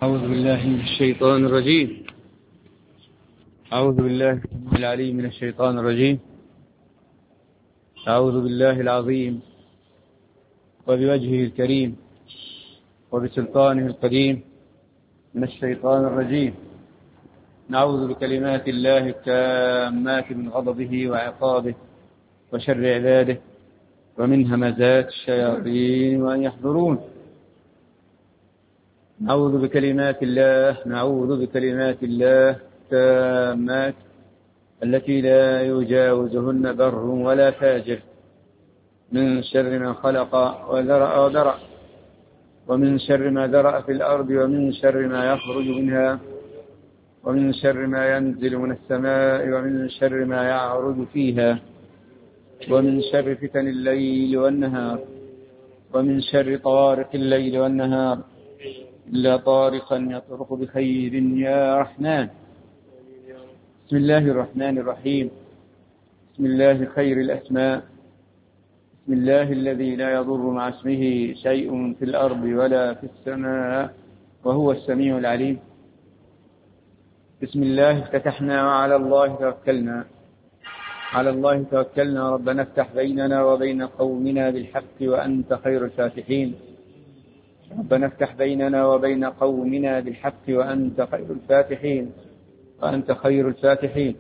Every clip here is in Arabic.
أعوذ بالله من الشيطان الرجيم. أعوذ بالله العليم من الشيطان الرجيم. أعوذ بالله العظيم وبوجهه الكريم وبسلطانه القديم من الشيطان الرجيم. نعوذ بكلمات الله التامات من غضبه وعقابه وشر عباده ومن همزات الشياطين وأن يحضرون. نعوذ بكلمات الله التامات التي لا يجاوزهن بر ولا فاجر، من شر ما خلق وذرأ ومن شر ما ذرأ في الأرض ومن شر ما يخرج منها ومن شر ما ينزل من السماء ومن شر ما يعرج فيها ومن شر فتن الليل والنهار ومن شر طوارق الليل والنهار إلا طارقا يطرق بخير يا رحمن. بسم الله الرحمن الرحيم. بسم الله خير الأسماء. بسم الله الذي لا يضر مع اسمه شيء في الأرض ولا في السماء وهو السميع العليم. بسم الله افتتحنا وعلى الله توكلنا. على الله توكلنا. ربنا افتح بيننا وبين قومنا بالحق وأنت خير الفاتحين. ربنا افتح بيننا وبين قومنا بالحق وأنت خير الفاتحين. وأنت خير الفاتحين.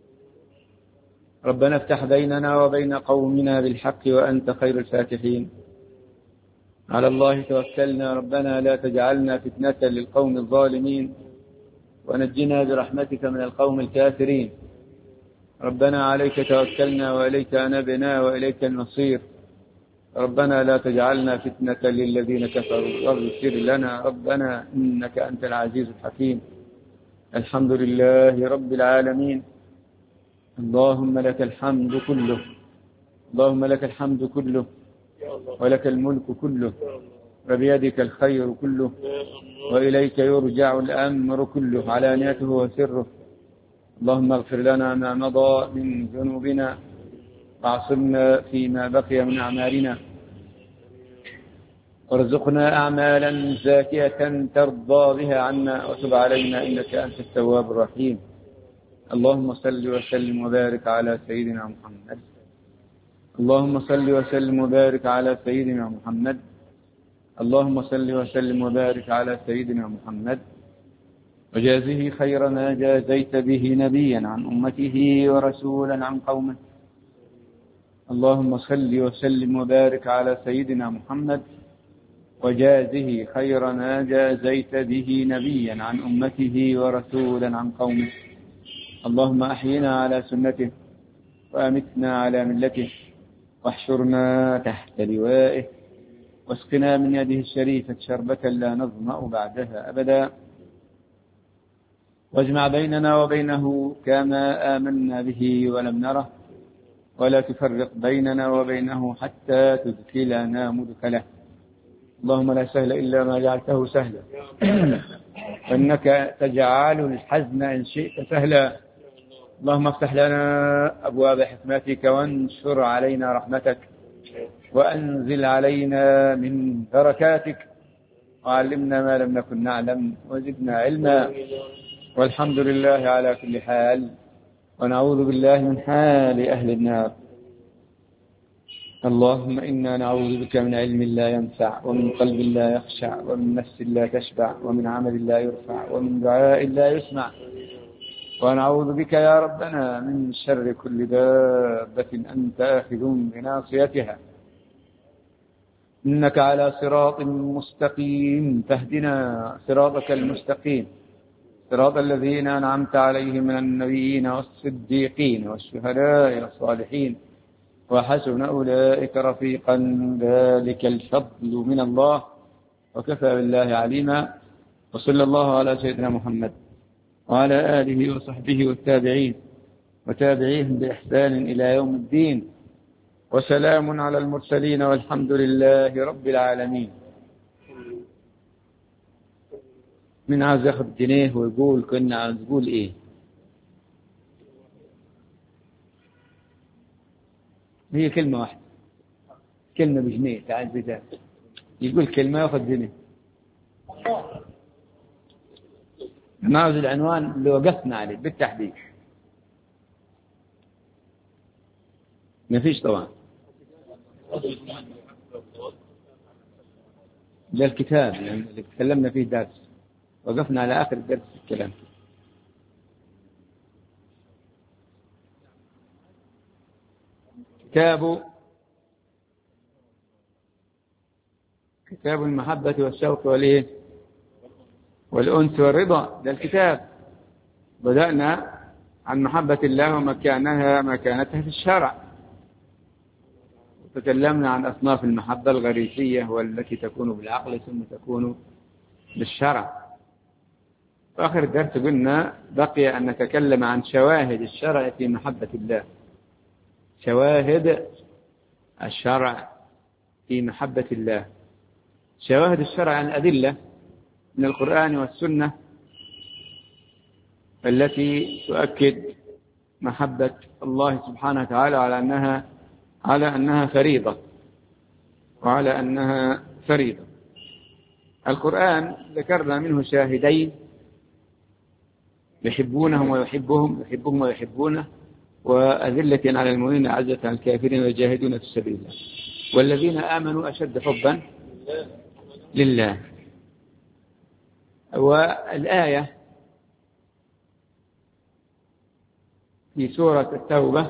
ربنا افتح بيننا وبين قومنا بالحق وأنت خير الفاتحين. على الله توكلنا. ربنا لا تجعلنا فتنة للقوم الظالمين ونجنا برحمتك من القوم الكافرين. ربنا عليك توكلنا وإليك أنبنا وإليك المصير. ربنا لا تجعلنا فتنة للذين كفروا واغفر لنا ربنا إنك أنت العزيز الحكيم. الحمد لله رب العالمين. اللهم لك الحمد كله. اللهم لك الحمد كله ولك الملك كله وبيدك الخير كله وإليك يرجع الأمر كله علانيته وسره. اللهم اغفر لنا ما مضى من ذنوبنا واعصمنا فيما بقي من أعمالنا وارزقنا أعمالا زاكية ترضى بها عنا وتب علينا إنك أنت التواب الرحيم. اللهم صل وسلم وبارك على سيدنا محمد. اللهم صل وسلم وبارك على سيدنا محمد. اللهم صل وسلم وبارك على سيدنا محمد وجازه خير ما جازيت به نبيا عن أمته ورسولا عن قومه. اللهم صل وسلم وبارك على سيدنا محمد وجازه خير ما جازيت به نبيا عن أمته ورسولا عن قومه. اللهم أحينا على سنته وأمتنا على ملته واحشرنا تحت لوائه واسقنا من يده الشريفة شربة لا نظمأ بعدها أبدا. واجمع بيننا وبينه كما آمنا به ولم نره ولا تفرق بيننا وبينه حتى تدخلنا مدخله. اللهم لا سهل إلا ما جعلته سهلا وإنك تجعل الحزن إن شئت سهلا. اللهم افتح لنا أبواب حكمتك وانشر علينا رحمتك وأنزل علينا من بركاتك وعلمنا ما لم نكن نعلم وزدنا علما. والحمد لله على كل حال ونعوذ بالله من حال أهل النار. اللهم إنا نعوذ بك من علم لا ينفع ومن قلب لا يخشع ومن نفس لا تشبع ومن عمل لا يرفع ومن دعاء لا يسمع. ونعوذ بك يا ربنا من شر كل دابة أنت آخذ بناصيتها إنك على صراط مستقيم. فاهدنا صراطك المستقيم صراط الذين أنعمت عليهم من النبيين والصديقين والشهداء والصالحين وحسن أولئك رفيقا. ذلك الفضل من الله وكفى بالله عليما. وصلى الله على سيدنا محمد وعلى آله وصحبه والتابعين وتابعيهم بإحسان إلى يوم الدين. وسلام على المرسلين والحمد لله رب العالمين. من عاوز ياخد جنيه ويقول كنا عاوز يقول ايه؟ هي كلمة واحدة، كلمة بجنيه. تعال بذات يقول كلمة ياخد جنيه. نعرض العنوان اللي وقفنا عليه بالتحديد. ما فيش طبعا. ده الكتاب يعني اللي تكلمنا فيه درس، وقفنا على آخر الدرس في الكلام. كتاب المحبة والشوق والأنس والرضا. ده الكتاب. بدأنا عن محبة الله ومكانتها في الشرع، وتكلمنا عن أصناف المحبة الغريزية والتي تكون بالعقل ثم تكون بالشرع. وآخر الدرس قلنا بقي أن نتكلم عن شواهد الشرع في محبة الله. شواهد الشرع في محبة الله. شواهد الشرع عن أدلة من القرآن والسنة التي تؤكد محبة الله سبحانه وتعالى على أنها فريضة القرآن ذكرنا منه شاهدين: يحبونهم ويحبونه، وأذلة على المؤمنين أعزة على الكافرين ويجاهدون في سبيل الله، والذين آمنوا أشد حبا لله. والآية في سورة التوبة: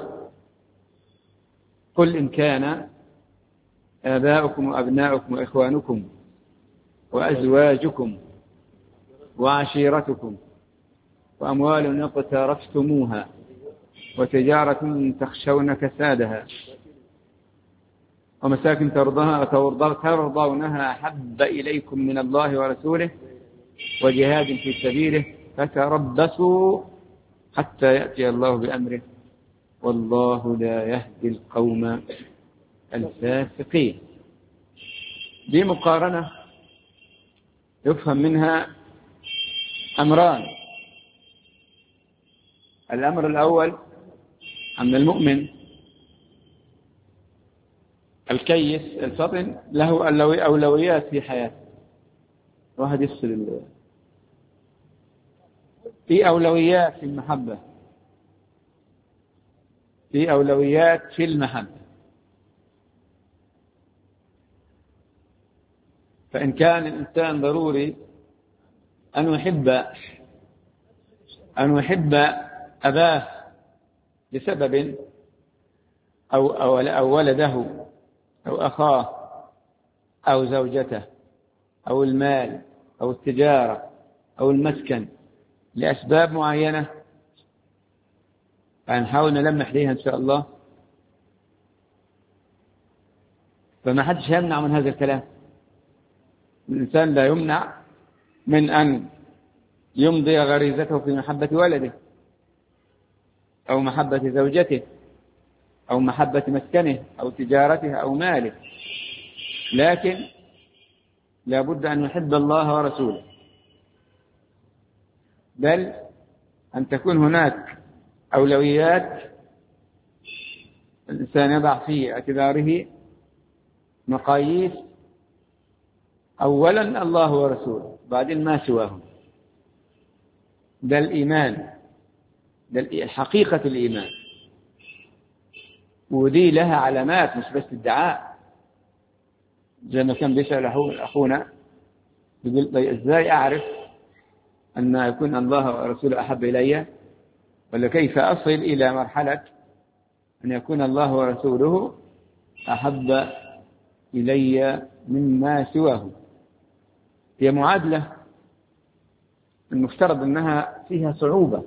قل إن كان آباؤكم وأبناؤكم وإخوانكم وأزواجكم وعشيرتكم وأموال اقترفتموها وتجارة تخشون كسادها ومساكن ترضونها أحب إليكم من الله ورسوله وجهاد في سبيله فتربصوا حتى يأتي الله بأمره والله لا يهدي القوم الفاسقين. دي مقارنة يفهم منها أمران: الأمر الأول أن المؤمن الكيس الفطن له أولويات في حياته. واحد يفصل في أولويات في المحبة، في أولويات في المحبة. فإن كان الإنسان ضروري أن يحب أباه لسبب أو ولده أو أخاه أو زوجته أو المال أو التجارة أو المسكن لأسباب معينة، فنحاول نلمح ليها إن شاء الله. فما حدش يمنع من هذا الكلام. الإنسان لا يمنع من أن يمضي غريزته في محبة ولده أو محبة زوجته أو محبة مسكنه أو تجارته أو ماله، لكن لا بد أن يحب الله ورسوله، بل أن تكون هناك أولويات الإنسان يضع في اعتباره مقاييس: أولا الله ورسوله، بعدين ما سواهم. ده الإيمان، ده حقيقة الإيمان، ودي لها علامات مش بس ادعاء. زي ما كان بيسأل أخونا يقول: إزاي أعرف أن يكون الله ورسوله أحب إلي، ولا كيف أصل إلى مرحلة أن يكون الله ورسوله أحب إلي مما سواه؟ هي معادلة المفترض أنها فيها صعوبة،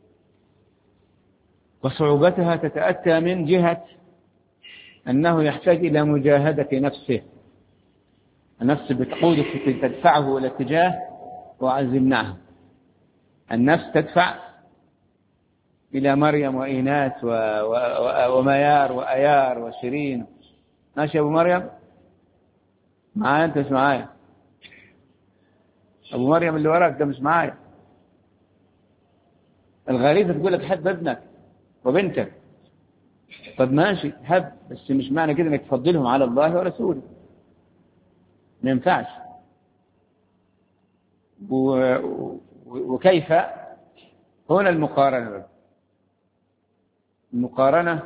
وصعوبتها تتأتى من جهة أنه يحتاج إلى مجاهدة نفسه. النفس بتقودك تدفعه إلى اتجاه وعزمناه. النفس تدفع إلى مريم وإيناس وميار وأيار وشيرين. ماشي أبو مريم معايا؟ أنت مش معايا؟ أبو مريم اللي وراك ده مش معايا. الغريزة تقول لك حب ابنك وبنتك. طب ماشي حب، بس مش معنى كده انك تفضلهم على الله ورسوله. ما ينفعش. وكيف هنا المقارنة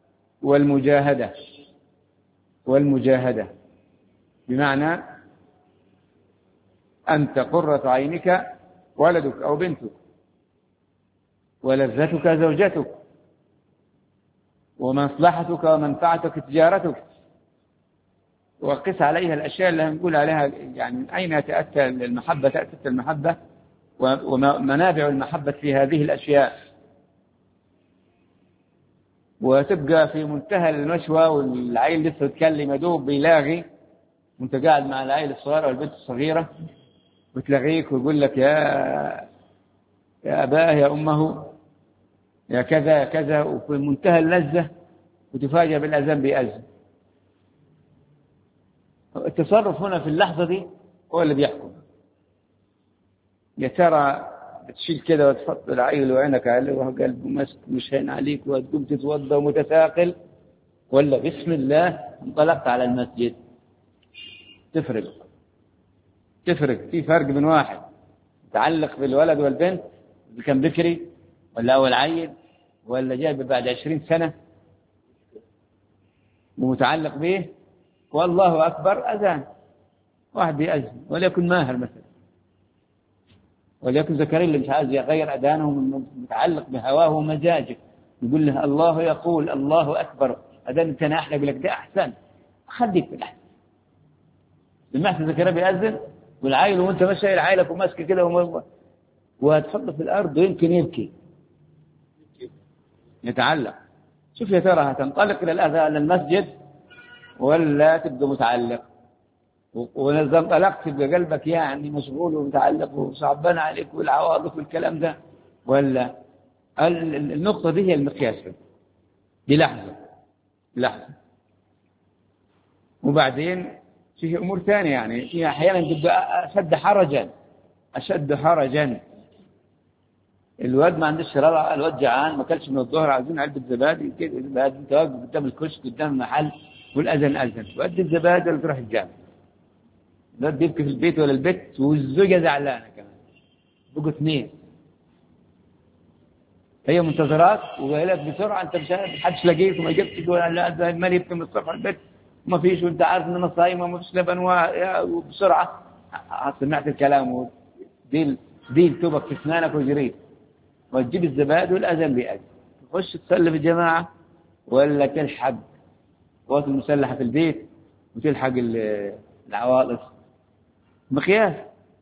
والمجاهدة بمعنى أنت قرة عينك ولدك أو بنتك، ولذتك زوجتك، ومصلحتك ومنفعتك تجارتك، وقس عليها الأشياء اللي هنقول عليها يعني من أين تأتى المحبة ومنابع المحبة في هذه الأشياء، وتبقى في منتهى النشوة والعيل لسه يتكلم يدوب بيلاغي، وانت قاعد مع العيل الصغير والبنت الصغيرة وتلاغيك ويقول لك يا أباه يا أمه يا كذا يا كذا، وفي منتهى اللذة، وتفاجأ بالأذان بيأذن. التصرف هنا في اللحظة دي هو اللي بيحكم. يا ترى بتشيل كده وتحط العيل وعينك عليه وقلبه مسك مش هين عليك وتقوم تتوضا ومتثاقل، ولا بسم الله انطلقت على المسجد؟ تفرق في فرق بين واحد متعلق بالولد والبنت اللي كان بكري ولا أول عيل ولا جاي بعد 20 سنة ومتعلق به، والله أكبر أذان واحد بيأذن وليكن ماهر مثلا، وليكن زكريا اللي مش عايز يغير أذانه متعلق بهواه ومزاجه، يقول له الله يقول الله أكبر أذان أنت أحلى، يقول لك ده أحسن، خليك في الأحسن. المحسن زكريا بيأذن والعائل وأنت ماشي شايل عائلك وماسك كده وهتحط في الأرض ويمكن يبكي يتعلق. شوف يا ترى هتنطلق إلى الأذان المسجد ولا تبقى متعلق؟ وإذا انطلقت تبقى قلبك يعني مشغول ومتعلق وصعبان عليك والعواطف والكلام ده، ولا النقطة دي هي المقياس دي لحظة. وبعدين فيه أمور ثانية، يعني فيها أحيانا تبقى أشد حرجا. الواد ما عندش شرارة، الواد جعان ما كلش من الظهر، عايزين علبة زبادي كده، انت واقف قدام الكشك قدام المحل والأذن أذن وقد الزبادي ولا تروح الجامع، الواد بيبكي في البيت ولا البيت والزوجة زعلانة كمان، بقوا اثنين، هي منتظرات وقالت بسرعة أنت مش حدش لاقيك وما جبتش ولا المال يبكي من الصبح البيت وما فيش، وأنت عارف إن أنا صايمة وما فيش لبن وبسرعة سمعت الكلام دي توبك في أسنانك وجريت وتجيب الزبادي والأذان بيأذن، تخش تصلي في الجماعة ولا تلحق قوات المسلحة في البيت وتلحق العواطف؟ مقياس.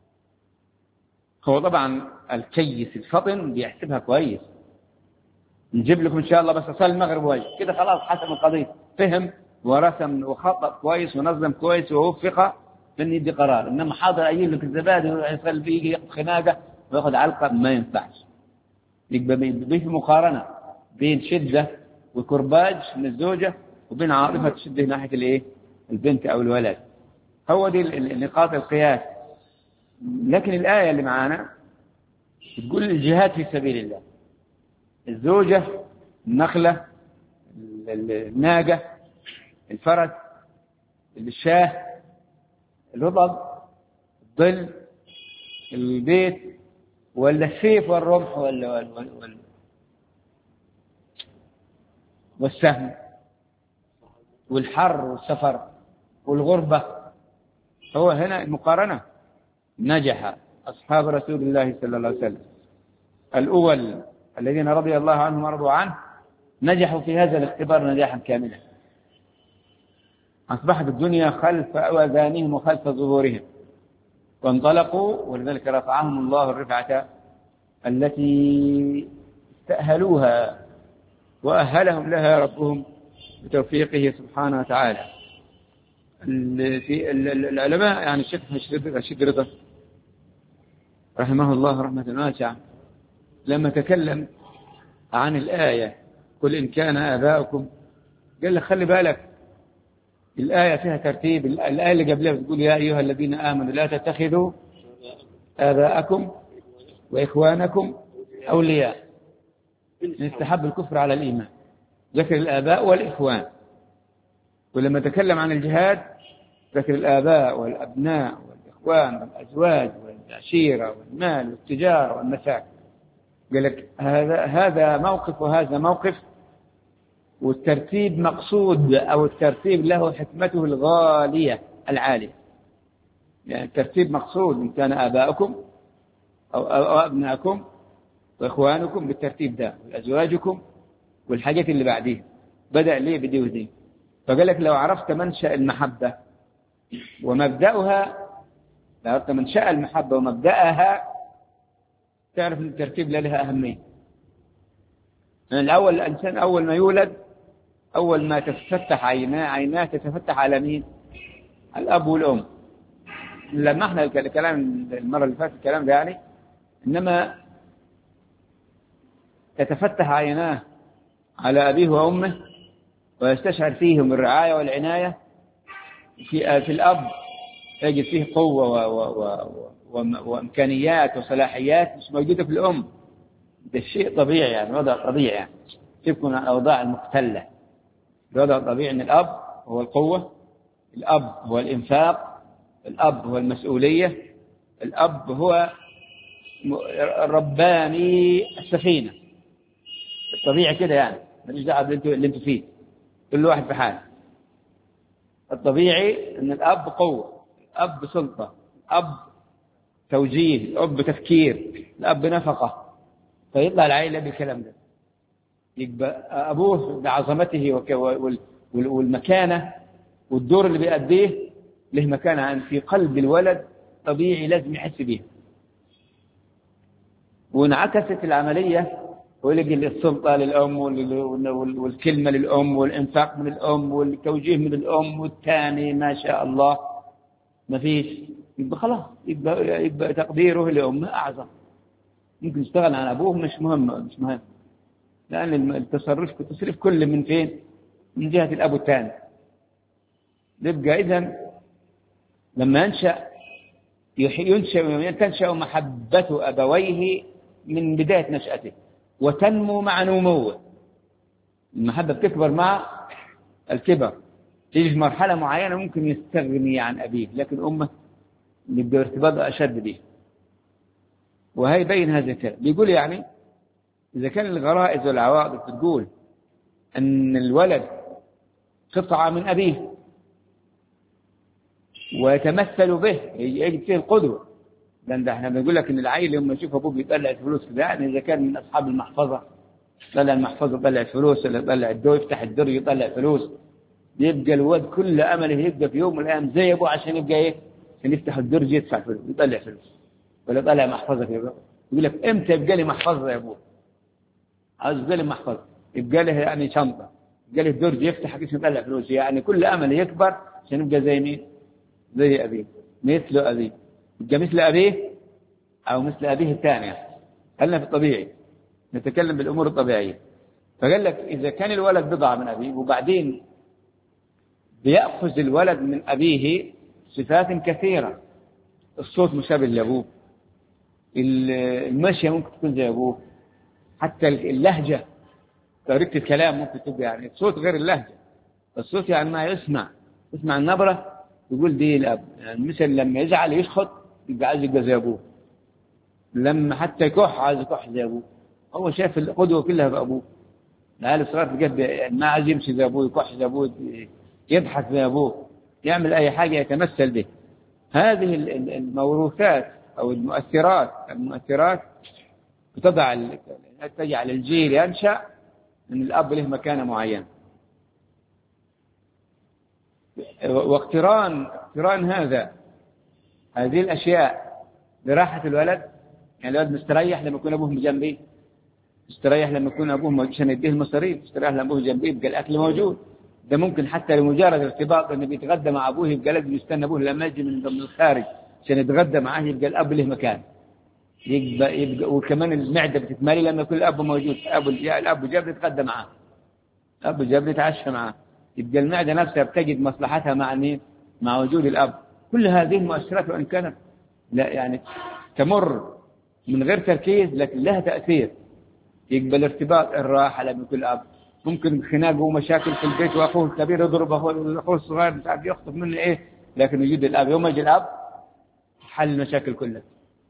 هو طبعا الكيس الفطن بيحسبها كويس، نجيب لكم إن شاء الله بس أصلي المغرب واجي كده خلاص، حسم القضية، فهم ورسم وخطط كويس ونظم كويس ووفق إن يدي قرار. إنما حاضر أجيب لك الزبادي ويصل فيه ياخذ خناقة وياخذ علقة، ما ينفعش. يبقى في مقارنة بين شدة وكرباج من الزوجة وبين عاطفة تشده ناحية الايه البنت أو الولد. هو دي النقاط القياس. لكن الآية اللي معانا تقول الجهاد في سبيل الله، الزوجة، النخلة، الناقة، الفرس، الشاه، الرطب، الظل، البيت، ولا السيف والرمح والسهم والحر والسفر والغربة. هو هنا المقارنة. نجح أصحاب رسول الله صلى الله عليه وسلم الأول الذين رضي الله عنهم ورضوا عنه، نجحوا في هذا الاختبار نجاحا كاملا. أصبحت الدنيا خلف أذانهم وخلف ظهورهم، وانطلقوا، ولذلك رفعهم الله الرفعة التي استأهلوها وأهلهم لها ربهم بتوفيقه سبحانه وتعالى. في العلماء يعني الشيخ رشيد رضا رحمه الله رحمة واسعة لما تكلم عن الآية قل إن كان آباؤكم، قال لك خلي بالك الآية فيها ترتيب. الآية اللي قبلها بتقول يا أيها الذين آمنوا لا تتخذوا آباءكم وإخوانكم أولياء، نستحب الكفر على الإيمان، ذكر الآباء والإخوان. ولما تكلم عن الجهاد ذكر الآباء والأبناء والإخوان والأزواج والعشيرة والمال والتجارة والمساكن. قال لك هذا موقف وهذا موقف، والترتيب مقصود، أو الترتيب له حكمته الغالية العالية. يعني الترتيب مقصود، إن كان آباؤكم أو أبناءكم وإخوانكم بالترتيب ده، وأزواجكم والحاجات اللي بعديه، بدأ ليه بدي ودي. فقال لك لو عرفت منشأ المحبة ومبدأها، لو عرفت منشأ المحبة ومبدأها، تعرف أن الترتيب لها أهمية. يعني الأول الإنسان أول ما يولد، أول ما تتفتح عيناه تتفتح على مين؟ الأب والأم. لما احنا الكلام المرة اللي فاتت الكلام ده يعني، إنما تتفتح عيناه على أبيه وأمه ويستشعر فيهم الرعاية والعناية. في الأب يجد فيه قوة وإمكانيات وصلاحيات مش موجودة في الأم. ده شيء طبيعي، يعني وضع طبيعي، يعني تكون الأوضاع المختلة. الوضع الطبيعي أن الأب هو القوة، الأب هو الإنفاق، الأب هو المسؤولية، الأب هو رباني السفينة. الطبيعي كده، يعني ماليش دعوة اللي انتوا فيه، كل واحد في حاله. الطبيعي أن الأب قوة، الأب سلطة، الأب توجيه، الأب تفكير، الأب نفقة. فيطلع العائلة بالكلام ده. يبقى أبوه بعظمته والمكانة والدور اللي بيأديه له مكانة في قلب الولد، طبيعي لازم يحس بيها. وانعكست العملية، ويلقي السلطة للأم والكلمة للأم والإنفاق من الأم والتوجيه من الأم، والثاني ما شاء الله ما فيش، يبقى خلاص، يبقى تقديره لأمه أعظم. ممكن يشتغل عن أبوه، مش مهم، لأن التصرف كل من فين؟ من جهة الأب الثاني. يبقى إذن لما تنشأ محبة أبويه من بداية نشأته وتنمو مع نموه. المحبة بتكبر مع الكبر، تيجي في مرحلة معينة ممكن يستغني عن أبيه، لكن أمه يبقى ارتباطه أشد به. وهي بين هذا الكلام بيقول يعني إذا كان الغرائز والعواطف تقول أن الولد قطعة من أبيه ويتمثل به، يجد فيه القدوة. لأن احنا بنقول لك أن العيل لما يشوف أبوه بيطلع الفلوس كده، يعني إذا كان من أصحاب المحفظة، طلع المحفظة يطلع الفلوس، ولا يطلع الدور يفتح الدر يطلع فلوس، يبقى الولد كل أمله يبقى في يوم من الأيام زي أبوه، عشان يبقى إيه؟ عشان يفتح الدرج يدفع فلوس يطلع فلوس، ولا يطلع محفظة في أبوه. يقول لك إمتى يبقى لي محفظة يا أبوه؟ عاوز يبقى لي محفظة، يبقى له يعني شنطة، يبقى له الدرج يفتح عشان يطلع فلوس. يعني كل أمله يكبر عشان يبقى زي مين؟ زي أبيه، مثل أبيه، يبقى مثل أبيه أو مثل أبيه الثاني. خلنا في الطبيعي، نتكلم بالأمور الطبيعية. فقال لك إذا كان الولد بضعة من أبيه، وبعدين بيأخذ الولد من أبيه صفات كثيرة، الصوت مشابه لأبوه، المشي ممكن تكون زي أبوه، حتى اللهجة، طريقة الكلام ممكن تبقى يعني الصوت غير اللهجة. الصوت يعني ما يسمع النبرة يقول دي الأب. يعني مثل لما يزعل يشخط يبقى عايز يبقى زي أبوه، لما حتى يكح عايز يكح زي أبوه. هو شايف القدوة كلها بأبوه. العيال الصغار بجد يعني ما عايز يمشي زي أبوه، يكح زي أبوه، يضحك زي أبوه، يعمل أي حاجة يتمثل به. هذه الموروثات أو المؤثرات تجعل الجيل ينشأ أن الأب له مكانة معينة. واقتران هذه الأشياء براحة الولد. يعني الولد مستريح لما يكون أبوه جنبيه، مستريح لما يكون أبوه عشان يديه المصاريف، مستريح لما أبوه جنبيه يبقى الأكل موجود. ده ممكن حتى لمجرد ارتباط إنه بيتغدى مع أبوه، يبقى لازم يستنى أبوه لما يجي من الخارج عشان يتغدى معاه، يبقى الأب له مكان. يبقى وكمان المعدة بتتمالي لما يكون الأب موجود. الأب جاب يتغدى معاه، الأب جاب يتعشى معاه، يبقى المعدة نفسها بتجد مصلحتها مع مين؟ مع وجود الأب. كل هذه المؤثرات وإن كانت لا يعني تمر من غير تركيز، لكن لها تأثير. يقبل الارتباط، الراحة لما يكون الأب. ممكن خناق ومشاكل في البيت، وأخوه الكبير يضرب أخوه الصغير مش عارف يخطب منه إيه، لكن وجود الأب، يوم يجي الأب حل المشاكل كلها.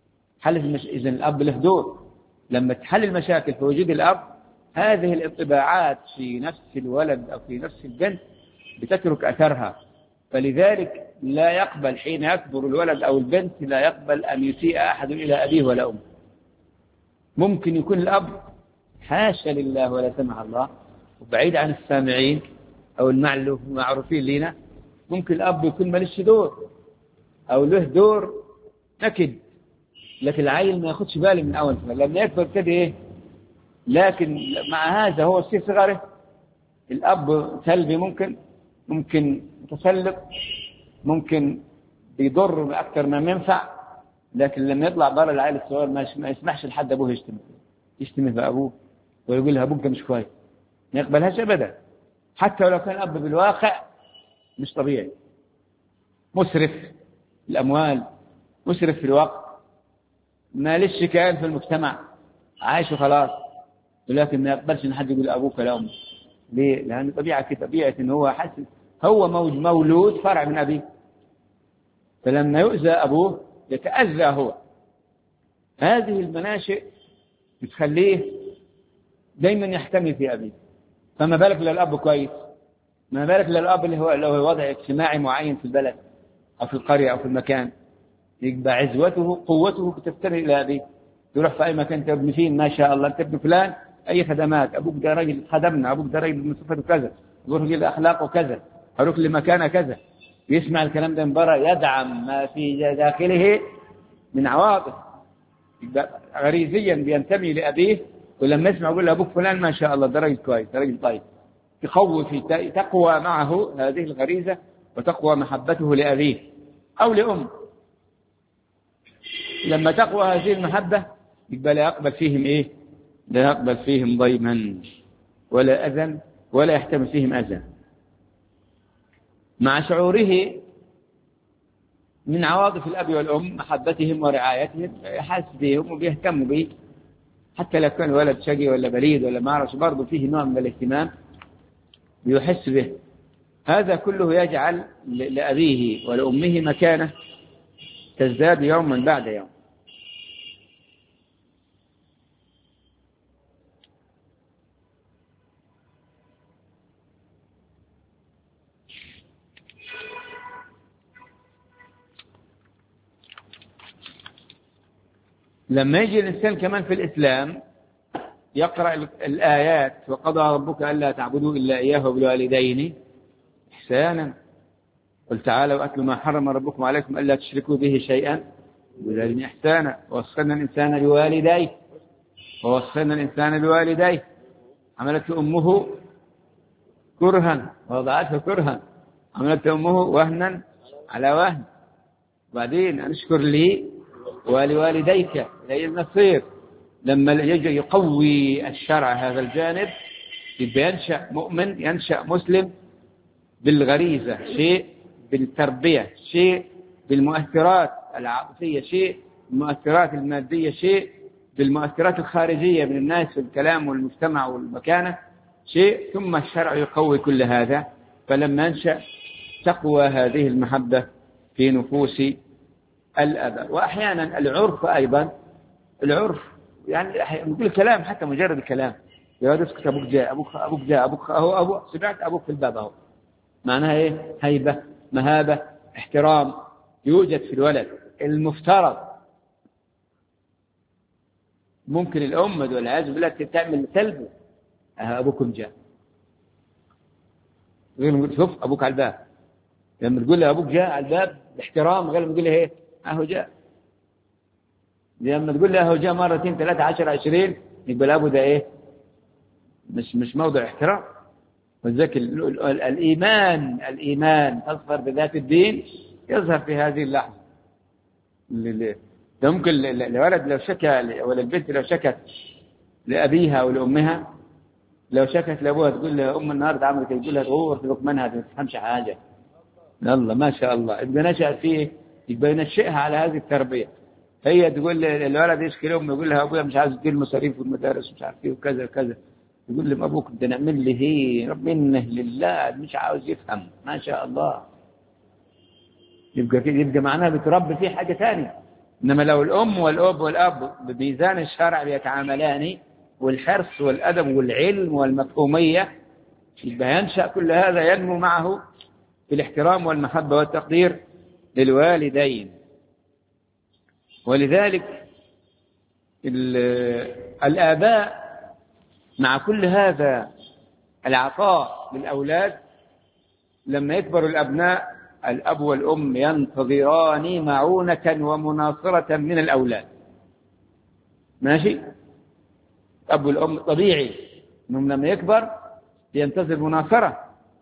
إذن الأب له دور لما تحل المشاكل في وجود الأب. هذه الانطباعات في نفس الولد أو في نفس البنت بتترك أثرها، فلذلك لا يقبل حين يكبر الولد أو البنت لا يقبل أن يسيء أحد إلى أبيه ولا أمه. ممكن يكون الأب حاشا لله ولا سمح الله وبعيد عن السامعين أو المعروفين لنا، ممكن الأب يكون مالش دور أو له دور نكد، لكن العيل ما ياخدش باله من أول لما يكبر كده إيه. لكن مع هذا هو في صغره الأب سلبي، ممكن متسلط، ممكن بيضر أكثر ما ينفع. لكن لما يطلع بره العيل الصغير ما يسمحش لحد أبوه يشتمه بأبوه ويقول له أبوك مش كويس، ما يقبلهاش أبدا، حتى ولو كان أب بالواقع مش طبيعي، مسرف الأموال، مسرف في الوقت، ما ليش كائن في المجتمع، عايش وخلاص. ولكن ما يقبلش ان حد يقول ابوك ولا امك. ليه؟ لان طبيعه ان هو حاسس هو مولود فرع من ابيه، فلما يؤذى ابوه يتاذى هو. هذه المناشئ بتخليه دايما يحتمي في ابيه. فما بالك للاب كويس، ما بالك للاب اللي هو وضع اجتماعي معين في البلد او في القريه او في المكان، يبقى عزوته قوته بتفترق الى ابيه. تروح في اي مكان تبني فيه ما شاء الله، انت ابن فلان اي خدمات، ابوك ده راجل خدمنا، ابوك ده راجل من صفته كذا، ابوك راجل اخلاقه كذا، هروح لمكانه كذا. يسمع الكلام ده من بره يدعم ما في داخله من عواطف، غريزيا بينتمي لابيه، ولما يسمع يقول له ابوك فلان ما شاء الله ده راجل كويس، ده راجل طيب، تقوى معه هذه الغريزه وتقوى محبته لابيه او لامه. لما تقوى هذه المحبه يبقى لا يقبل فيهم ايه؟ لا يقبل فيهم ضيما ولا اذى ولا يحتمل فيهم اذى، مع شعوره من عواطف الاب والام محبتهم ورعايتهم، يحس بهم وبيهتموا به، حتى لو كان ولد شقي ولا بليد ولا ما اعرفش برضه فيه نوع من الاهتمام بيحس به. هذا كله يجعل لابيه ولامه مكانه تزداد يوما بعد يوم. لما يجي الإنسان كمان في الإسلام يقرأ الآيات وقضى ربك ألا تعبدوا إلا إياه وبالوالدين إحسانا، قل تعالوا وأتلوا ما حرم ربكم عليكم ألا تشركوا به شيئا وبالوالدين إحسانا ووصينا الإنسان بوالديه حملته أمه كرها ووضعته كرها، حملته أمه وهنا على وهن، وبعدين أنشكر لي ولوالديك إلى المصير. لما يجي يقوي الشرع هذا الجانب يبقى ينشأ مؤمن، ينشأ مسلم بالغريزة، شيء بالتربية، شيء بالمؤثرات العاطفية، شيء بالمؤثرات المادية، شيء بالمؤثرات الخارجية من الناس والكلام والمجتمع والمكانة شيء، ثم الشرع يقوي كل هذا. فلما ينشأ تقوى هذه المحبة في نفوس الآباء. وأحيانا العرف أيضا، العرف يعني نقول الكلام حتى مجرد الكلام، يا اسكت أبوك جاء، أبوك جاء، أبوك أهو، سمعت أبوك في الباب أهو، معناها إيه؟ هيبة، مهابة، احترام يوجد في الولد. المفترض ممكن الأم والعياذ بالله تعمل سلبه، أبوكم جاء، غير نقول شوف أبوك على الباب، لما تقول له أبوك جاء على الباب باحترام غير ما تقول له إيه أهو جاء. لما تقول له أهو جاء مرتين 3 10 20 يبقى الأبو ده إيه؟ مش موضع احترام. وذلك الإيمان تظهر بذات الدين يظهر في هذه اللحظة. ده ممكن الولد لو شكى ولا البنت لو شكت لأبيها ولأمها، لو شكت لأبوها تقول لها أم النهاردة عملت، تقول لها تغور تبقى منها ما تفهمش حاجة، يلا ما شاء الله يبقى نشأ فيه، يبقى ينشئها على هذه التربية. هي تقول الولد يشكي لأمه يقول لها أبويا مش عايز يدير المصاريف والمدارس ومش عارف إيه وكذا وكذا، يقول لهم أبوك ده نعمل لي هي رب منه لله، مش عاوز يفهم ما شاء الله. يبقى معناها بتربي فيه حاجة ثانية، إنما لو الأم والأب والأب بميزان الشرع بيتعاملان، والحرص والأدب والعلم والمفهومية، يبقى ينشأ كل هذا ينمو معه في الاحترام والمحبة والتقدير للوالدين. ولذلك الآباء مع كل هذا العطاء للأولاد، لما يكبر الأبناء الأب والأم ينتظران معونة ومناصرة من الأولاد. ماشي؟ الأب والأم طبيعي أنهم لما يكبر ينتظر مناصرة.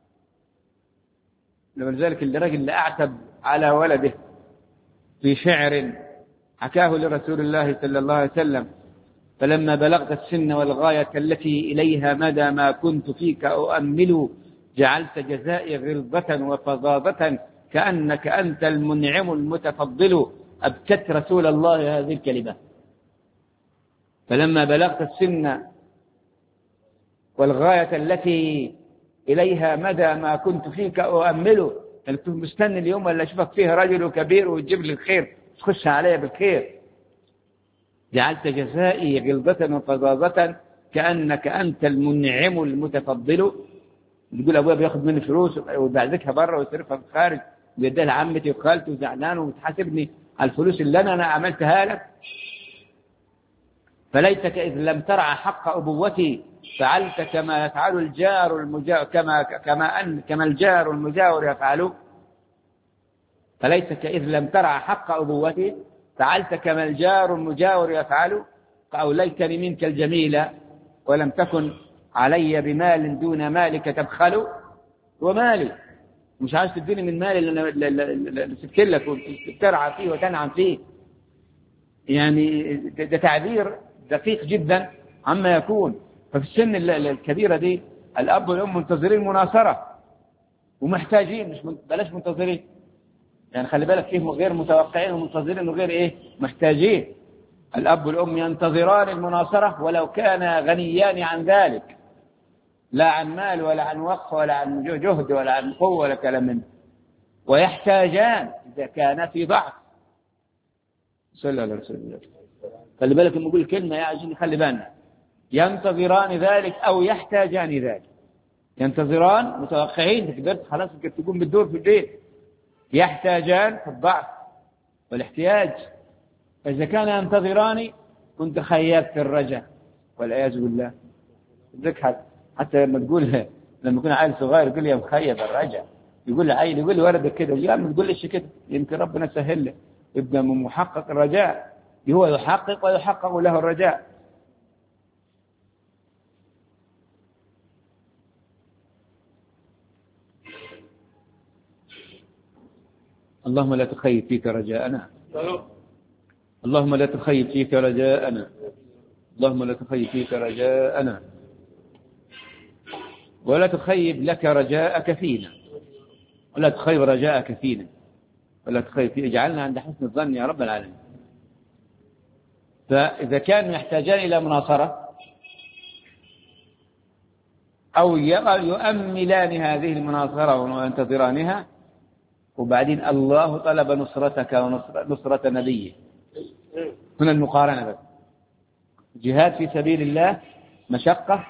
لذلك الرجل اللي أعتب على ولده في شعر حكاه لرسول الله صلى الله عليه وسلم: فلما بلغت السن والغاية التي إليها مدى ما كنت فيك أؤمل، جعلت جزائي غلظة وفظاظة كأنك أنت المنعم المتفضل. أبكت رسول الله هذه الكلمة. فلما بلغت السن والغاية التي إليها مدى ما كنت فيك أؤمل، أنا كنت مستني اليوم اللي أشوفك فيه رجل كبير وتجيب لي الخير، تخش علي بالخير. جعلت جزائي غلظة وفظاظة كأنك أنت المنعم المتفضل. بيقول أبويا بياخد مني فلوس وبعزكها بره ويصرفها في الخارج ويديها لعمتي وخالتي وزعلان وتحاسبني على الفلوس اللي أنا عملتها لك. فليتك إذ لم ترعى حق أبوتي فعلت كما يفعل الجار المجاور، كما الجار المجاور يفعل. فليتك إذ لم ترعى حق أبوتي فعلت كما الجار المجاور يفعل. فأوليتني منك الجميل ولم تكن علي بمال دون مالك تبخل. ومالي مش عايز تديني من مالي اللي سبت لك وترعى فيه وتنعم فيه. يعني ده تعبير دقيق جدا عما يكون. ففي السن الكبيرة دي الأب والأم منتظرين مناصرة ومحتاجين، مش بلاش منتظرين، يعني خلي بالك فيه غير متوقعين ومنتظرين وغير إيه محتاجين. الأب والأم ينتظران المناصرة ولو كان غنيان عن ذلك، لا عن مال ولا عن وقت ولا عن جهد ولا عن قوة ولا كلام منه. ويحتاجان إذا كان في ضعف. صلى الله عليه وسلم. خلي بالك لما يقول كلمة يا عايزين نخلي بالنا، ينتظران ذلك أو يحتاجان ذلك. ينتظران متوقعين قدرت خلاص تقوم بالدور في البيت. يحتاجان في الضعف والاحتياج. فإذا كان ينتظران كنت خيبت الرجاء والعياذ بالله. حتى لما تقول لما يكون عيل صغير يقول لي يا مخيب الرجاء، يقول لي عيل يقول لي ولدك كده، يا ما تقول ليش كده، يمكن ربنا سهل له يبقى من محقق الرجاء. هو يحقق ويحقق له الرجاء. اللهم لا تخيب فيك رجاءنا، اللهم لا تخيب فيك رجاءنا، اللهم لا تخيب فيك رجاءنا، ولا تخيب لك رجاءك فينا، ولا تخيب رجاءك فينا، ولا تخيب فينا. اجعلنا عند حسن الظن يا رب العالمين. فإذا كانوا يحتاجان إلى مناصرة أو يؤملان هذه المناصرة وينتظرانها، وبعدين الله طلب نصرتك ونصرة نبيه. هنا المقارنة بس. جهاد في سبيل الله مشقة،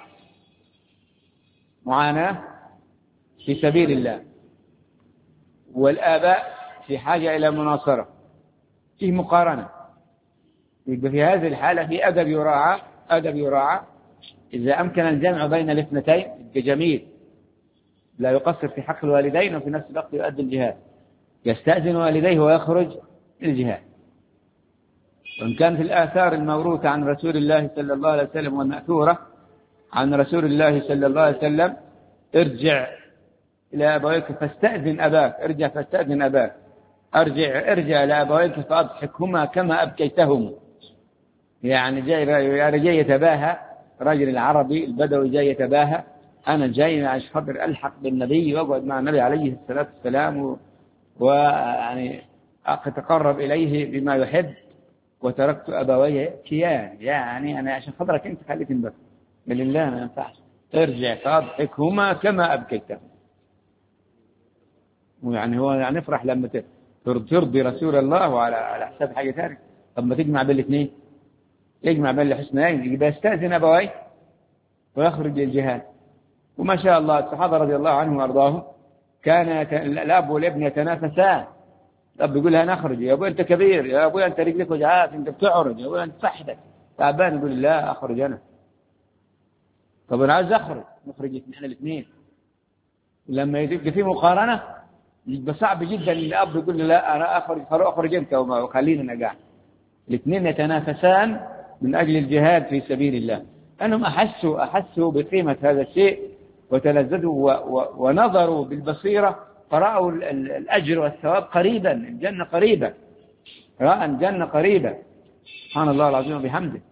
معاناة في سبيل الله، والآباء في حاجة إلى مناصرة، فيه مقارنة. يبقى في هذه الحالة في أدب يراعى. إذا أمكن الجمع بين الاثنتين يبقى جميل، لا يقصر في حق الوالدين وفي نفس الوقت يؤدي الجهاد. يستأذن والديه ويخرج الجهاد. وإن كان في الآثار الموروثة عن رسول الله صلى الله عليه وسلم والمأثورة عن رسول الله صلى الله عليه وسلم: ارجع إلى أبويك فاستأذن أباك، ارجع فاستأذن أباك، ارجع إلى أبويك فأضحكهما كما أبكيتهم. يعني جاي يتباهى، رجل العربي البدوي جاي يتباهى: أنا جاي عشان خاطر ألحق بالنبي وأقعد مع النبي عليه الصلاة والسلام ويعني أتقرب إليه بما يحب، وتركت أبوي يبكيان. يعني أنا عشان خاطرك أنت خليك بس، لله ما ينفعش. ارجع فأضحكهما كما أبكيتهم. ويعني هو يعني افرح لما ترضي رسول الله على حساب حاجة ثانية. طب ما تجمع بين الاثنين، يجمع بين الحسنين، يبقى يستأذن أبويه ويخرج للجهاد. وما شاء الله الصحابة رضي الله عنهم وأرضاهم كان الأب والابن يتنافسان. الأب يقول لها نخرج، يا أبوي أنت كبير، يا أبوي أنت رجلك وجعات، أنت بتعرج، يا أبوي أنت صحتك تعبان، يقول لا أخرج أنا. طب أنا عايز أخرج، نخرج إحنا الاثنين. لما يبقى في مقارنة يبقى صعب جدا الأب يقول له لا أنا أخرج أنت وخلينا أنا قاعد. الاثنين يتنافسان من أجل الجهاد في سبيل الله. أنهم أحسوا بقيمة هذا الشيء وتلذذوا ونظروا بالبصيرة فرأوا الأجر والثواب قريبا، الجنة قريبة، رأى الجنة قريبة. سبحان الله العظيم وبحمده،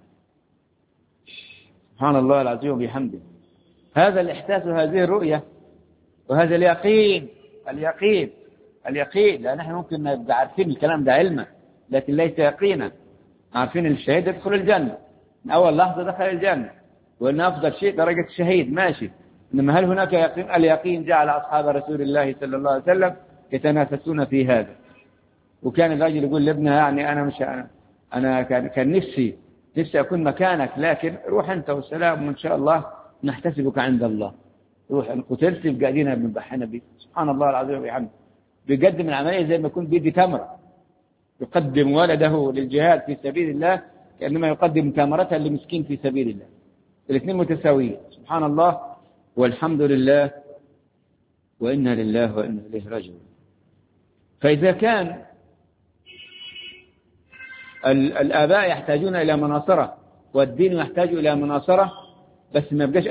سبحان الله العظيم وبحمده. هذا الإحساس وهذه الرؤية وهذا اليقين، اليقين، لأن نحن ممكن نبقى عارفين الكلام ده علما لكن ليس يقينا. عارفين الشهيد يدخل الجنة من أول لحظة دخل الجنة، وأن أفضل شيء درجة الشهيد ماشي. إنما هل هناك يقين؟ اليقين جعل أصحاب رسول الله صلى الله عليه وسلم يتنافسون في هذا. وكان الرجل يقول لابنه يعني أنا كان نفسي أكون مكانك، لكن روح أنت والسلام وإن شاء الله نحتسبك عند الله. روح أن قتلت بقاعدين بنبحنا بي. سبحان الله العظيم وبحمده. بيقدم العملية زي ما يكون بيدي تمرة، يقدم ولده للجهاد في سبيل الله كأنما يقدم تمرة لمسكين في سبيل الله. الاثنين متساويين. سبحان الله والحمد لله وإنا لله وإنا إليه راجعون. فإذا كان الآباء يحتاجون إلى مناصرة والدين يحتاج إلى مناصرة، بس ما يبقاش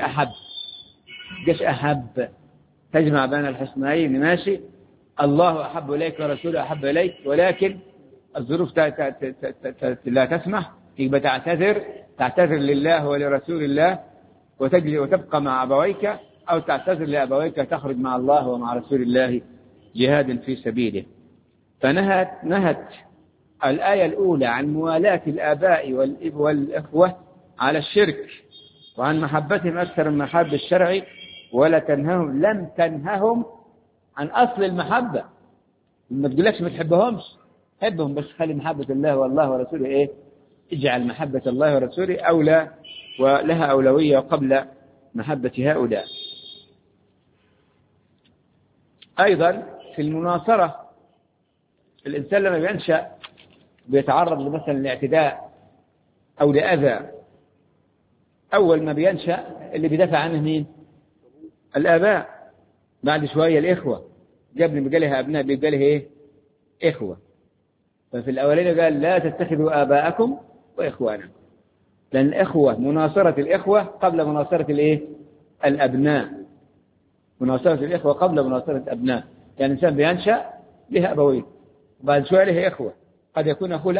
أحب تجمع بين الحسنين ماشي، الله أحب إليك ورسوله أحب إليك، ولكن الظروف لا تسمح، يبقى تعتذر لله ولرسول الله وتبقى مع أبويك، أو تعتذر لأبويك تخرج مع الله ومع رسول الله جهاد في سبيله. فنهت الآية الأولى عن موالاة الآباء والإخوة على الشرك وعن محبتهم أكثر من محب الشرع، لم تنههم عن أصل المحبة. ما تقولكش ما تحبهمش، حبهم بس خلي محبة الله والله ورسوله اجعل محبة الله ورسوله أولى ولها أولوية قبل محبة هؤلاء. أيضا في المناصرة الإنسان لما بينشأ بيتعرض مثلا لاعتداء أو لأذى، أول ما بينشأ اللي بيدافع عنه مين؟ الآباء. بعد شوية الإخوة، قبل ما قالها أبناء بيقالها إخوة. ففي الأولين قال لا تتخذوا آباءكم وإخوانكم، لأن الإخوة مناصرة الإخوة قبل مناصرة الأبناء. مناصرة الإخوة قبل مناصرة الأبناء. يعني الإنسان بينشأ له أبوين وبعد شوية له إخوة، قد يكون أخوه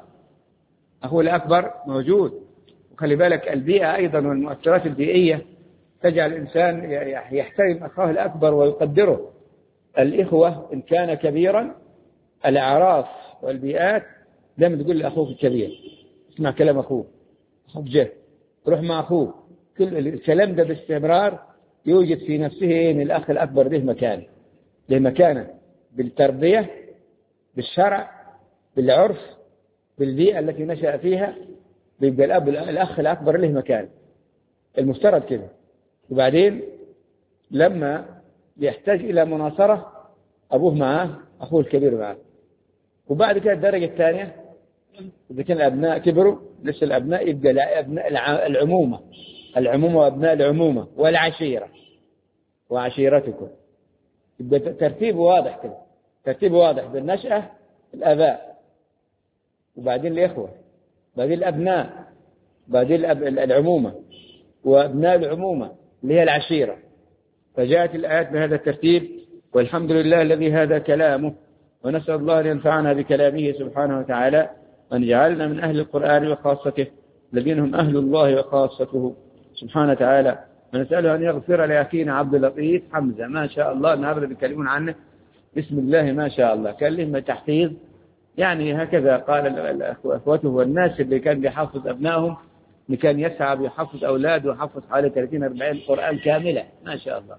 الأكبر موجود. وخلي بالك البيئة أيضا والمؤثرات البيئية تجعل الإنسان يحترم أخاه الأكبر ويقدره. الإخوة إن كان كبيرا، الأعراف والبيئات دائما تقول لأخوك الكبير اسمع كلام أخوك جه روح مع أخوك. كل الكلام ده باستمرار يوجد في نفسه إن الأخ الأكبر له مكانة بالتربية، بالشرع، بالعرف، بالبيئة التي نشأ فيها. بيبقى الأخ الأكبر له مكان المفترض كده. وبعدين لما يحتاج إلى مناصرة أبوه معاه، أخوه الكبير معاه. وبعد كده الدرجة الثانية إذا كان الأبناء كبروا لسه الأبناء يبقى أبناء العمومة وأبناء العمومة والعشيرة وعشيرتكم. يبقى ترتيب واضح كده، ترتيب واضح بالنشأة الآباء، وبعدين الإخوة، بعدين الأبناء، بعدين العمومة وأبناء العمومة اللي هي العشيرة. فجاءت الآيات بهذا الترتيب. والحمد لله الذي هذا كلامه، ونسأل الله أن ينفعنا بكلامه سبحانه وتعالى وأن يجعلنا من أهل القرآن وخاصته الذين هم أهل الله وخاصته سبحانه وتعالى. ونسأله أن يغفر لأخينا عبد اللطيف حمزة، ما شاء الله النهارده بيتكلمون عنه بسم الله ما شاء الله، كان لهم تحفيظ يعني هكذا قال أخوته والناس اللي كان بيحفظ أبنائهم، اللي كان يسعى بيحفظ أولاده ويحفظ حوالي 30-40 قرآن كاملة ما شاء الله.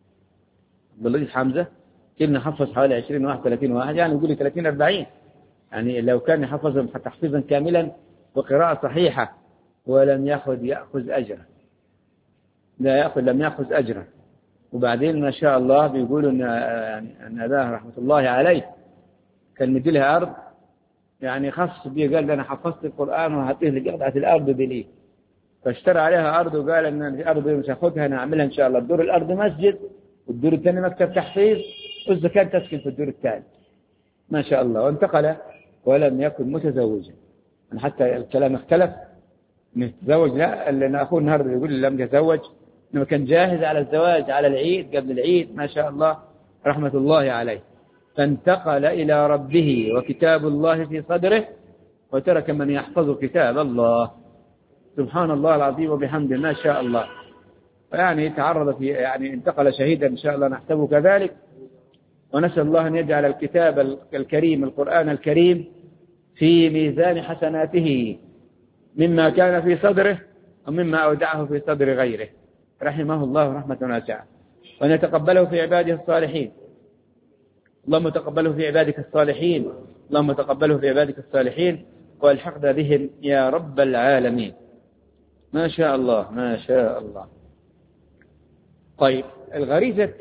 عبد اللطيف حمزة كنا حفظ حوالي 20 واحد 30 واحد، يعني نقول 30-40 يعني لو كان حفظهم تحفيظا كاملا وقراءة صحيحة ولم يأخذ أجرا، لم يأخذ أجرا. وبعدين ما شاء الله بيقولوا أن أباه رحمة الله عليه كان مديلها أرض، يعني خص بيه، قال أنا حفظت القرآن وهعطيه لقطعة الأرض دي ليه، فاشترى عليها أرض وقال أن الأرض مش هاخدها، أنا أعملها إن شاء الله الدور الأرض مسجد والدور الثاني مكتب تحفيظ والزكاة تسكن في الدور الثاني ما شاء الله. وانتقل ولم يكن متزوجا، حتى الكلام اختلف متزوج لا، لأن أخوه النهارده يقول لي لم يتزوج، إنه كان جاهز على الزواج على العيد قبل العيد ما شاء الله رحمة الله عليه. فانتقل إلى ربه وكتاب الله في صدره وترك من يحفظ كتاب الله. سبحان الله العظيم وبحمده ما شاء الله. يعني تعرض في يعني انتقل شهيدا إن شاء الله نحسبه كذلك، ونسأل الله أن يجعل الكتاب الكريم القرآن الكريم في ميزان حسناته مما كان في صدره ومما أودعه في صدر غيره رحمه الله رحمة واسعة، وأن يتقبله في عباده الصالحين. اللهم تقبله في عبادك الصالحين، اللهم تقبله في عبادك الصالحين والحقنا بهم يا رب العالمين. ما شاء الله ما شاء الله. طيب، الغريزة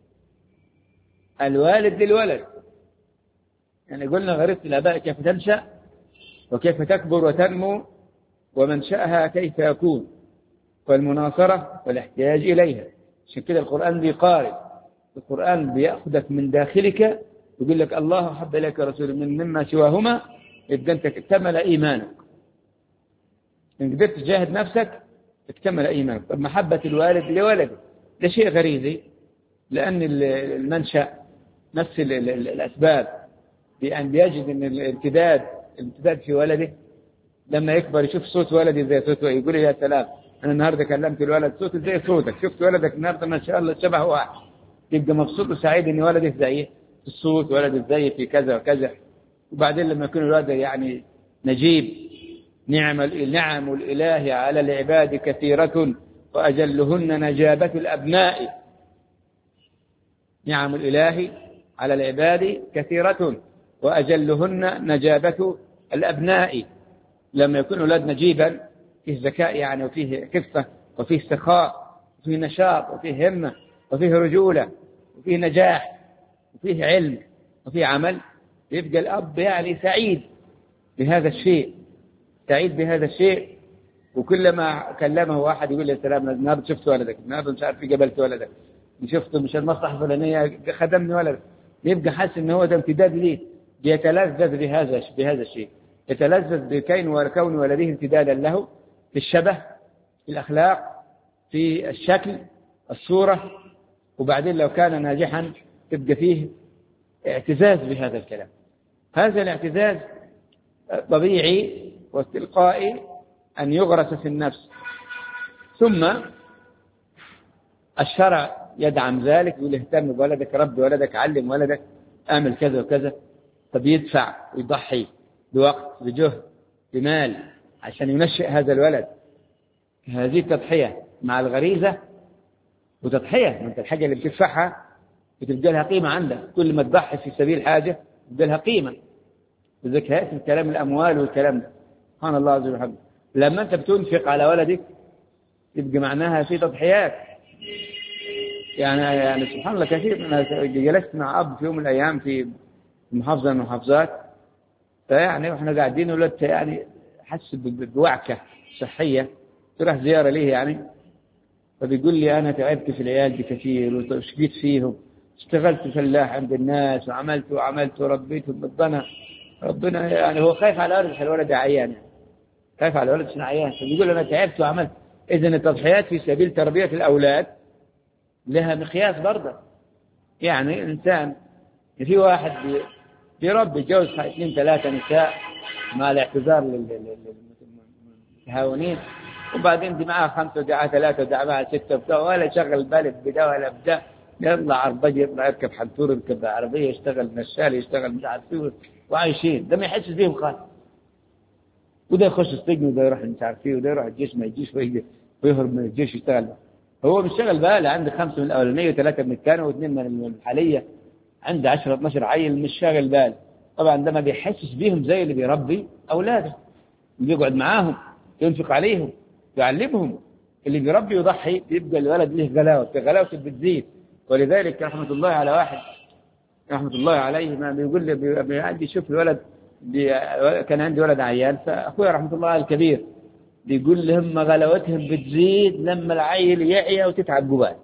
الوالد للولد، يعني قلنا غريزة الآباء كيف تنشأ وكيف تكبر وتنمو ومنشأها كيف يكون، والمناصرة والاحتياج إليها. عشان كده القرآن بيقارن، القرآن بيأخذك من داخلك يقول لك الله أحب إليك رسول مما سواهما، يبقى أنت اكتمل إيمانك. إن قدرت تجاهد نفسك اكتمل إيمانك. محبة الوالد لولده ده شيء غريزي، لأن المنشأ نفس الأسباب، بأن بيجد أن الامتداد في ولده لما يكبر يشوف صوت ولدي زي صوته يقول يا سلام أنا النهاردة كلمت الولد صوته زي صوتك، شفت ولدك النهاردة ما شاء الله شبه واحد، يبقى مبسوط وسعيد أن ولدك زيه في الصوت، ولدك زيه في كذا وكذا. وبعدين لما يكون الولد يعني نجيب، نعم الإله على العباد كثيرة وأجلهن نجابة الأبناء. نعم الإله على العباد كثيرة وأجلهن نجابة الأبناء. لما يكون الولد نجيبا فيه ذكاء يعني، وفيه خفة وفيه سخاء وفيه نشاط وفيه همة وفيه رجولة وفيه نجاح وفيه علم وفيه عمل، يبقى الأب يعني سعيد بهذا الشيء، سعيد بهذا الشيء. وكلما كلمه واحد يقول له السلام النهارده شفت ولدك، النهارده مش عارف في قبلت ولدك، شفته مش المصلحة الفلانية خدمني ولدك، يبقى حاسس ان هو ده امتداد ليه، بيتلذذ بهذا الشيء، يتلذذ بكون ولده امتدادا له في الشبه، في الأخلاق، في الشكل، الصورة. وبعدين لو كان ناجحا تبقى فيه اعتزاز بهذا الكلام. هذا الاعتزاز طبيعي والتلقائي أن يغرس في النفس، ثم الشرع يدعم ذلك، يقول اهتم بولدك، رب ولدك، علم ولدك، اعمل كذا وكذا. فبيدفع ويضحي بوقت بجهد بمال عشان ينشئ هذا الولد. هذه التضحية مع الغريزة وتضحية، انت الحاجة اللي بتدفعها بتبقى لها قيمة عندك، كل ما تضحي في سبيل حاجة بتبقى لها قيمة. بذكاء في الكلام الأموال والكلام ده، سبحان الله عز وجل. لما أنت بتنفق على ولدك يبقى معناها في تضحيات. يعني سبحان الله كثير. أنا جلست مع أب في يوم من الأيام في محافظة من المحافظات، فيعني وإحنا قاعدين ولدت يعني حس بوعكة صحية، تروح زيارة ليه يعني، فبيقول لي أنا تعبت في العيال دي كثير وشقيت فيهم، اشتغلت فلاح عند الناس وعملت وربيتهم بالضنا. ربنا يعني هو خايف على ولد، الولد عيان يعني. خايف على الولد عشان عيان، فبيقول أنا تعبت وعملت. إذن التضحيات في سبيل تربية الأولاد لها مقياس برضه. يعني الإنسان في واحد بيربي يتجوز 2 3 نساء مع الاعتذار للمتهاونين، وبعدين دي معاه 5 ودعاه 3 ودعاه معاه 6 ولا شغل بالك بدا ولا بدا، يطلع عربجي، يطلع يركب حنطور، يركب عربية، يشتغل نشال، يشتغل مش عارف ايه، وعايشين ده ما يحسش بيهم خالص. وده يخش السجن وده يروح مش عارف ايه، وده يروح الجيش ما يجيش ويهرب من الجيش يشتغل. هو مشتغل بقى عنده 5 من الأولانية و3 من الثانية و2 من الحالية، عنده 10 12 عيل مش شاغل بال، طبعا ده ما بيحسش بيهم زي اللي بيربي أولاده، بيقعد معاهم، ينفق عليهم، يعلمهم. اللي بيربي يضحي بيبقى الولد له غلاوته بتزيد. ولذلك رحمة الله على واحد رحمة الله عليه ما بيقول لي عندي شوف الولد كان عندي ولد عيال، فأخويا رحمة الله الكبير بيقول لهم غلاوتهم بتزيد لما العيل يعيا وتتعب جواه،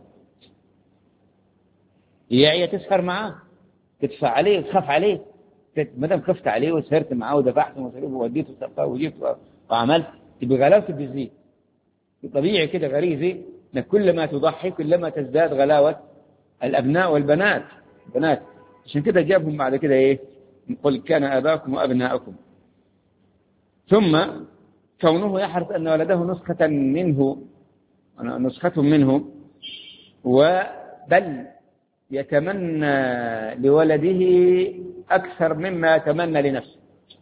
يعيا تسهر معاه، تدفع عليه وتخاف عليه. ما دام خفت عليه وسهرت معاه ودفعت مصاريفه ووديته وسقاه وجبت وعملت، تبقى غلاوته بتزيد. طبيعي كده غريزي انك كل ما تضحي كلما تزداد غلاوة الأبناء والبنات. البنات عشان كده جابهم بعد كده إيه؟ قل كان آباؤكم وأبناؤكم. ثم كونه يحرص أن ولده نسخة منه وبل يتمنى لولده أكثر مما يتمنى لنفسه.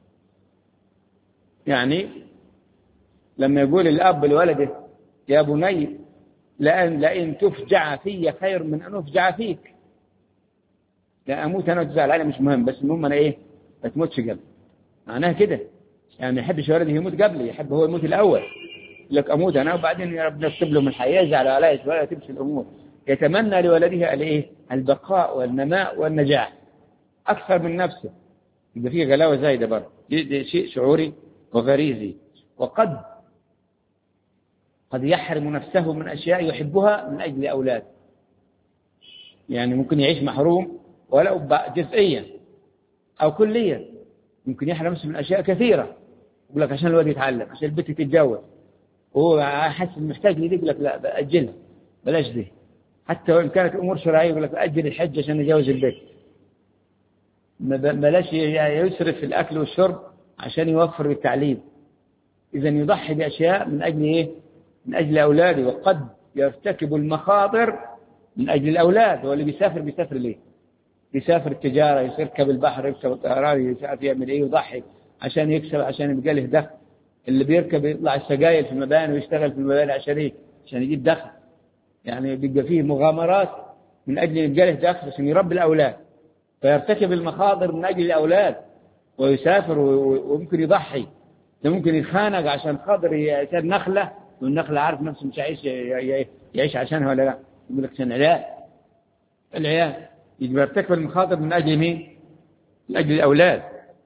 يعني لما يقول الأب لولده يا بني لئن تفجع في خير من أن أفجع فيك، لا أموت أنا وتزعل أنا مش مهم، بس المهم أنا إيه ما تموتش قبل. معناها كده يعني ما يحبش ولده يموت قبلي، يحب هو يموت الأول. لك أموت أنا وبعدين يا رب نكتب له من الحياة، يزعل علي ولا تمشي الأمور. يتمنى لولده الإيه؟ البقاء والنماء والنجاح أكثر من نفسه. يبقى فيه غلاوة زايدة برضه، دي شيء شعوري وغريزي. وقد يحرم نفسه من أشياء يحبها من أجل أولاده. يعني ممكن يعيش محروم ولو جزئيا أو كليا، ممكن يحرم نفسه من أشياء كثيرة. يقول لك عشان الولد يتعلم، عشان البنت تتجوز، وهو حاسس محتاج لي، يقول لك لا بأجلها بلاش دي. حتى وإن كانت أمور شرعية يقول لك أجل الحج عشان يجوز البيت، بلاش يسرف في الأكل والشرب عشان يوفر التعليم. إذا يضحي بأشياء من أجل إيه؟ من أجل أولاده. وقد يرتكب المخاطر من أجل الأولاد. هو اللي بيسافر ليه؟ بيسافر التجارة، يركب البحر، يركب الطيران، يسافر يعمل إيه؟ يضحي عشان يكسب، عشان يبقى له دخل. اللي بيركب يطلع السجاير في المباني ويشتغل في المباني عشان إيه؟ عشان يجيب دخل. يعني بيبقى فيه مغامرات من أجل يبقى له دخل عشان يربي الأولاد، فيرتكب المخاطر من أجل الأولاد ويسافر وممكن يضحي. ممكن يتخانق عشان خاطر يصير نخلة، والنخلة عارف نفسه مش يعيش عشانها ولا لا، يقول لك عشان العيال يجب يرتكب المخاطر من أجل مين؟ من أجل الأولاد.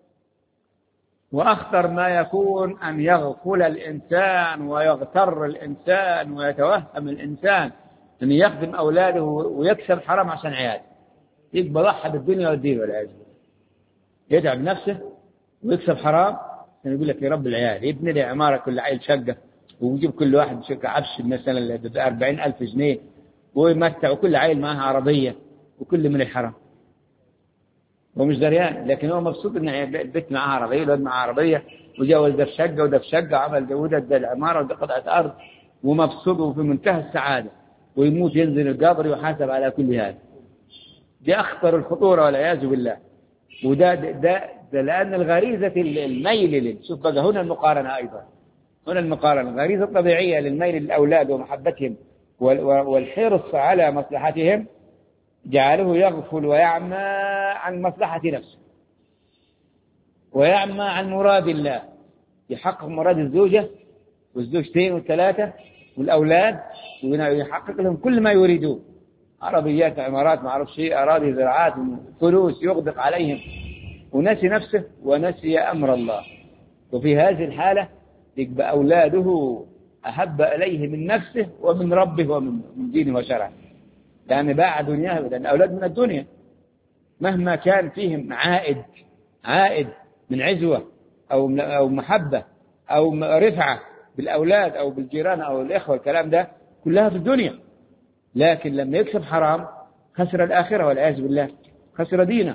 وأخطر ما يكون أن يغفل الإنسان ويغتر الإنسان ويتوهم الإنسان أن يخدم أولاده ويكسب حرام عشان عياله، يبقى ضحى بالدنيا والدين والعياذ، يتعب نفسه ويكسب حرام عشان يقول لك يا رب العيال، يبني لي عمارة كل عيل شقة، ويجيب كل واحد شقة عفش مثلا ب 40,000 جنيه، ويمتع وكل عيل معها عربية، وكل من الحرام. هو مش دريان، لكن هو مبسوط ان البيت معاه عربية والولد معاه عربية، وجوز ده في شقة وده في شقة، عمل ده العمارة وده قطعة أرض، ومبسوط وفي منتهى السعادة، ويموت ينزل القبر ويحاسب على كل هذا. دي أخطر الخطورة والعياذ بالله. وده لأن الغريزة الميل شوف بقى هنا المقارنة أيضا، هنا المقارنة الغريزة الطبيعية للميل للأولاد ومحبتهم والحرص على مصلحتهم جعله يغفل ويعمى عن مصلحة نفسه، ويعمى عن مراد الله، يحقق مراد الزوجة والزوجتين والثلاثة والأولاد، ويحقق لهم كل ما يريدون، عربيات، عمارات، ما أعرف شيء، أراضي، زراعات، فلوس، يغدق عليهم، ونسي نفسه ونسي أمر الله. وفي هذه الحالة يبقى أولاده أحب إليه من نفسه ومن ربه ومن دينه وشرعه، لأن باع دنياه، لأن أولاد من الدنيا مهما كان فيهم عائد من عزوة أو محبة أو رفعة بالأولاد أو بالجيران أو الإخوة، الكلام ده كلها في الدنيا. لكن لما يكسب حرام خسر الآخرة والعياذ بالله، خسر دينه.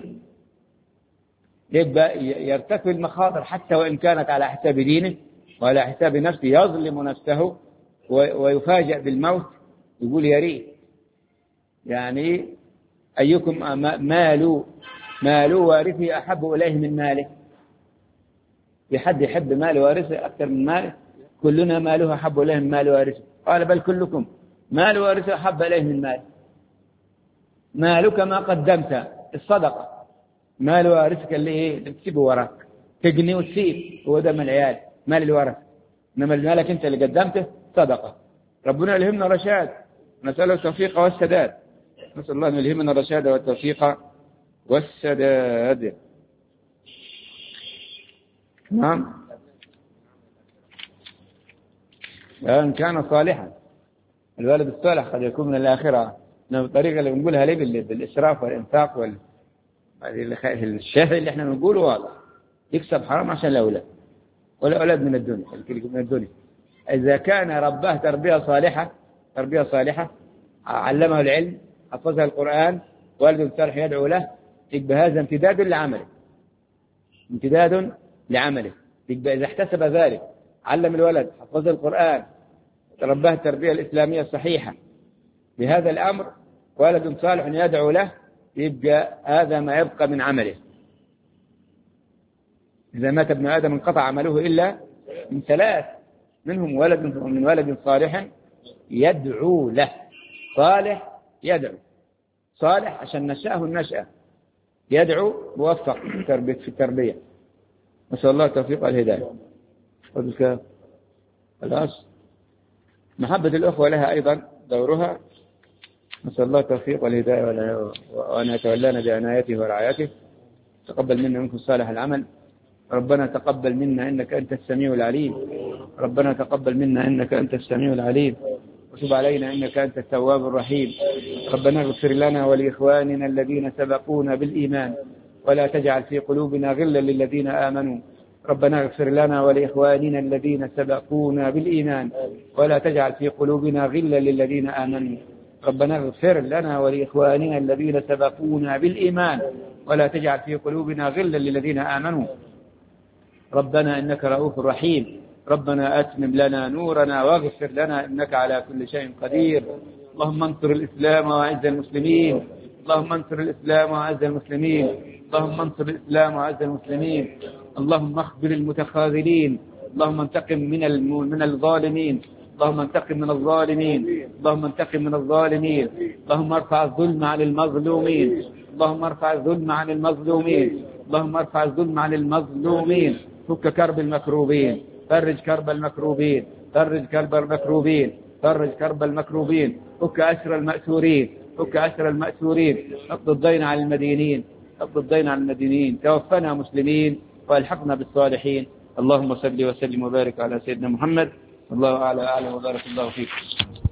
يبقى يرتكب المخاطر حتى وإن كانت على حساب دينه وعلى حساب نفسه، يظلم نفسه ويفاجأ بالموت، يقول يا ريت. يعني أيكم مال وارثه أحب إليه من ماله؟ في حد يحب مال وارثه أكثر من ماله؟ كلنا ماله أحب إليه من مال وارثه. قال بل كلكم مال وارثه أحب إليه من ماله. مالك ما قدمت، الصدقة، مال وارثك اللي إيه اللي تسيبه وراك، تجني وتسيب، هو ده من العيال، مال الورث. إنما المالك أنت اللي قدمته صدقة. ربنا يلهمنا الرشاد، نسأله التوفيق والسداد. نسأل الله أن يلهمنا الرشاد والتوفيق والسداد. نعم، إن كان صالحا. الولد الصالح قد يكون من الآخرة، بالطريقة اللي بنقولها ليه بالإسراف والإنفاق الشهر اللي احنا بنقوله واضح، يكسب حرام عشان الأولاد، والأولاد من الدنيا، من الدنيا. إذا كان رباه تربية صالحة، علمه العلم، حفظها القرآن، والد صالح يدعو له، يبقى هذا امتداد لعمله. يبقى إذا احتسب ذلك، علم الولد، حفظ القرآن، رباه التربية الإسلامية الصحيحة بهذا الأمر، ولد صالح يدعو له، يبقى هذا ما يبقى من عمله. إذا مات ابن آدم انقطع عمله إلا من ثلاث، منهم من ولد صالح يدعو له. صالح يدعو، صالح عشان نشأه النشأة، يدعو موفق في التربية. نسأل الله التوفيق والهداية. خلاص، محبة الأخوة لها أيضا دورها. نسأل الله التوفيق والهداية وأن يتولانا بعنايته ورعايته. تقبل منا منكم صالح العمل. ربنا تقبل منا إنك أنت السميع العليم. ربنا تقبل منا إنك أنت السميع العليم، وتب علينا إنك أنت التواب الرحيم. ربنا اغفر لنا ولإخواننا الذين سبقونا بالإيمان، ولا تجعل في قلوبنا غلا للذين آمنوا. ربنا اغفر لنا ولإخواننا الذين سبقونا بالإيمان، ولا تجعل في قلوبنا غلا للذين آمنوا. ربنا اغفر لنا ولإخواننا الذين سبقونا بالإيمان، ولا تجعل في قلوبنا غلا للذين آمنوا. ربنا إنك رؤوف رحيم. ربنا أتمم لنا نورنا واغفر لنا إنك على كل شيء قدير. اللهم انصر الإسلام وأعز المسلمين. اللهم انصر الإسلام وأعز المسلمين. اللهم انصر الإسلام وأعز المسلمين. اللهم اخذل المتخاذلين. اللهم انتقم من الظالمين. اللهم انتقم من الظالمين. اللهم انتقم من الظالمين. اللهم ارفع الظلم عن المظلومين. اللهم ارفع الظلم عن المظلومين. اللهم ارفع الظلم عن المظلومين. فك كرب المكروبين. فرج كرب المكروبين. فرج كرب المكروبين. فرج كرب المكروبين. فك أسر المأسورين. فك أسر المأسورين. اقض الدين على المدينين. اقض الدين على المدينين. توفنا مسلمين والحقنا بالصالحين. اللهم صل وسلم وبارك على سيدنا محمد. الله أعلى وبارك الله فيك.